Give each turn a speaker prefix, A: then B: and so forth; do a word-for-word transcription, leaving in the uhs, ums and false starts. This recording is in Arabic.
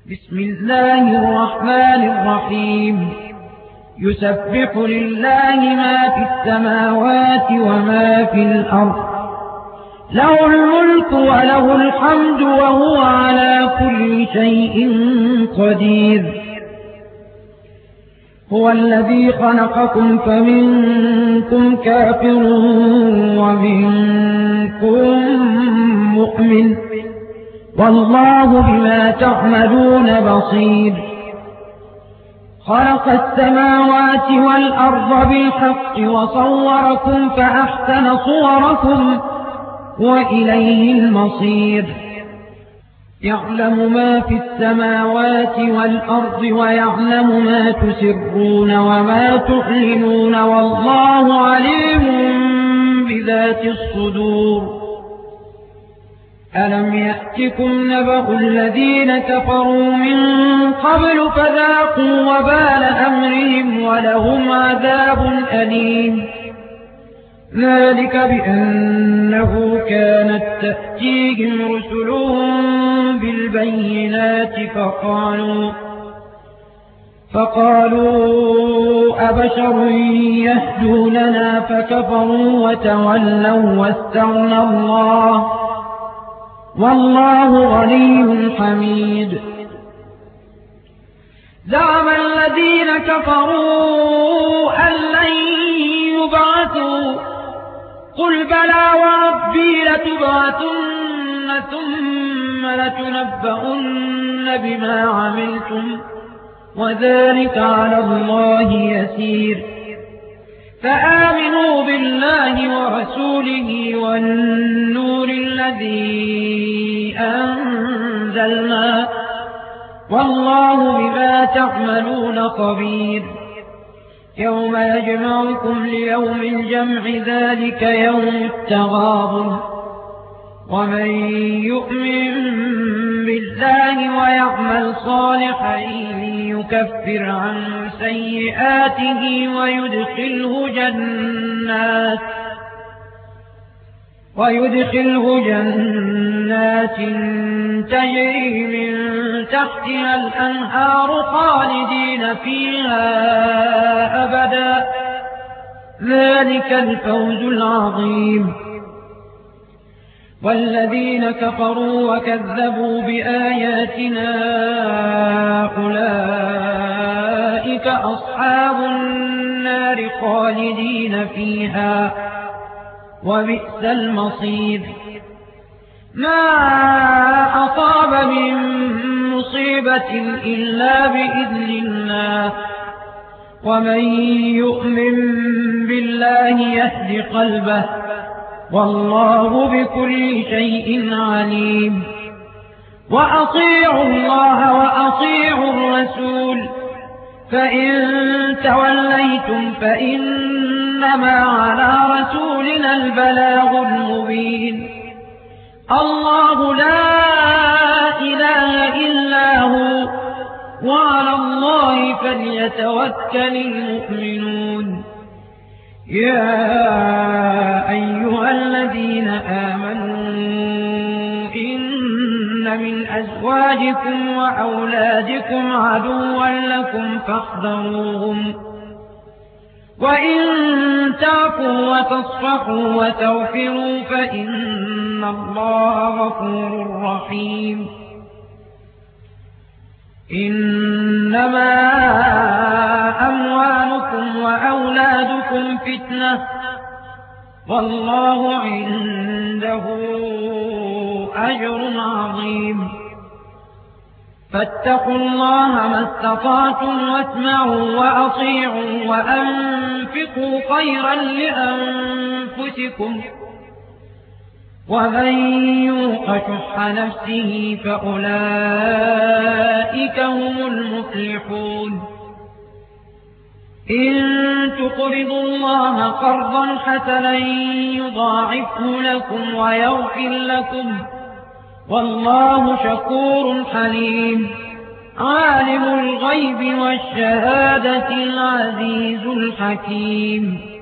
A: بسم الله الرحمن الرحيم يسبح لله ما في السماوات وما في الأرض له الملك وله الحمد وهو على كل شيء قدير هو الذي خلقكم فمنكم كافر ومنكم مؤمن والله بما تعملون بصير خلق السماوات والأرض بالحق وصوركم فأحسن صوركم وإليه المصير يعلم ما في السماوات والأرض ويعلم ما تسرون وما تعلنون والله عليم بذات الصدور ألم يأتكم نبأ الذين كفروا من قبل فذاقوا وبال أمرهم ولهم عذاب أليم ذلك بأنه كانت تأتيهم رسلهم بالبينات فقالوا فقالوا أبشر يهدوننا فكفروا وتولوا واستغنى الله والله غني حميد زعم الذين كفروا أن لن يبعثوا قل بلى وربي لتبعثن ثم لتنبؤن بما عملتم وذلك على الله يسير فآمنوا بالله ورسوله والنور الذي أنزلنا والله بما تعملون خبير يوم يجمعكم ليوم الجمع ذلك يوم التغابن ومن يؤمن بالله ويعمل صالحا يكفر عنه سيئاته ويدخله جنات ويدخله جنات تجري من تحتها الأنهار خالدين فيها أبدا ذلك الفوز العظيم والذين كفروا وكذبوا بآياتنا أولئك أصحاب النار خالدين فيها وبئس المصير ما أصاب من مصيبة إلا بإذن الله ومن يؤمن بالله يهد قلبه والله بكل شيء عليم وأطيعوا الله وأطيعوا الرسول فإن توليتم فإنما على رسولنا البلاغ المبين الله لا إله إلا هو وعلى الله فليتوكل المؤمنون يا أيها الذين آمنوا إن من أزواجكم وأولادكم عدوا لكم فاحذروهم وإن تعفوا وتصفحوا وتغفروا فإن الله غفور رحيم إنما أموالكم وأولادكم فتنة والله عنده أجر عظيم فاتقوا الله ما استطعتم واسمعوا وأطيعوا وأنفقوا خيرا لأنفسكم ومن يوق شح نفسه فأولئك هم المفلحون إن تقرضوا الله قرضا حسنا يضاعفه لكم ويغفر لكم والله شكور حليم عالم الغيب والشهادة العزيز الحكيم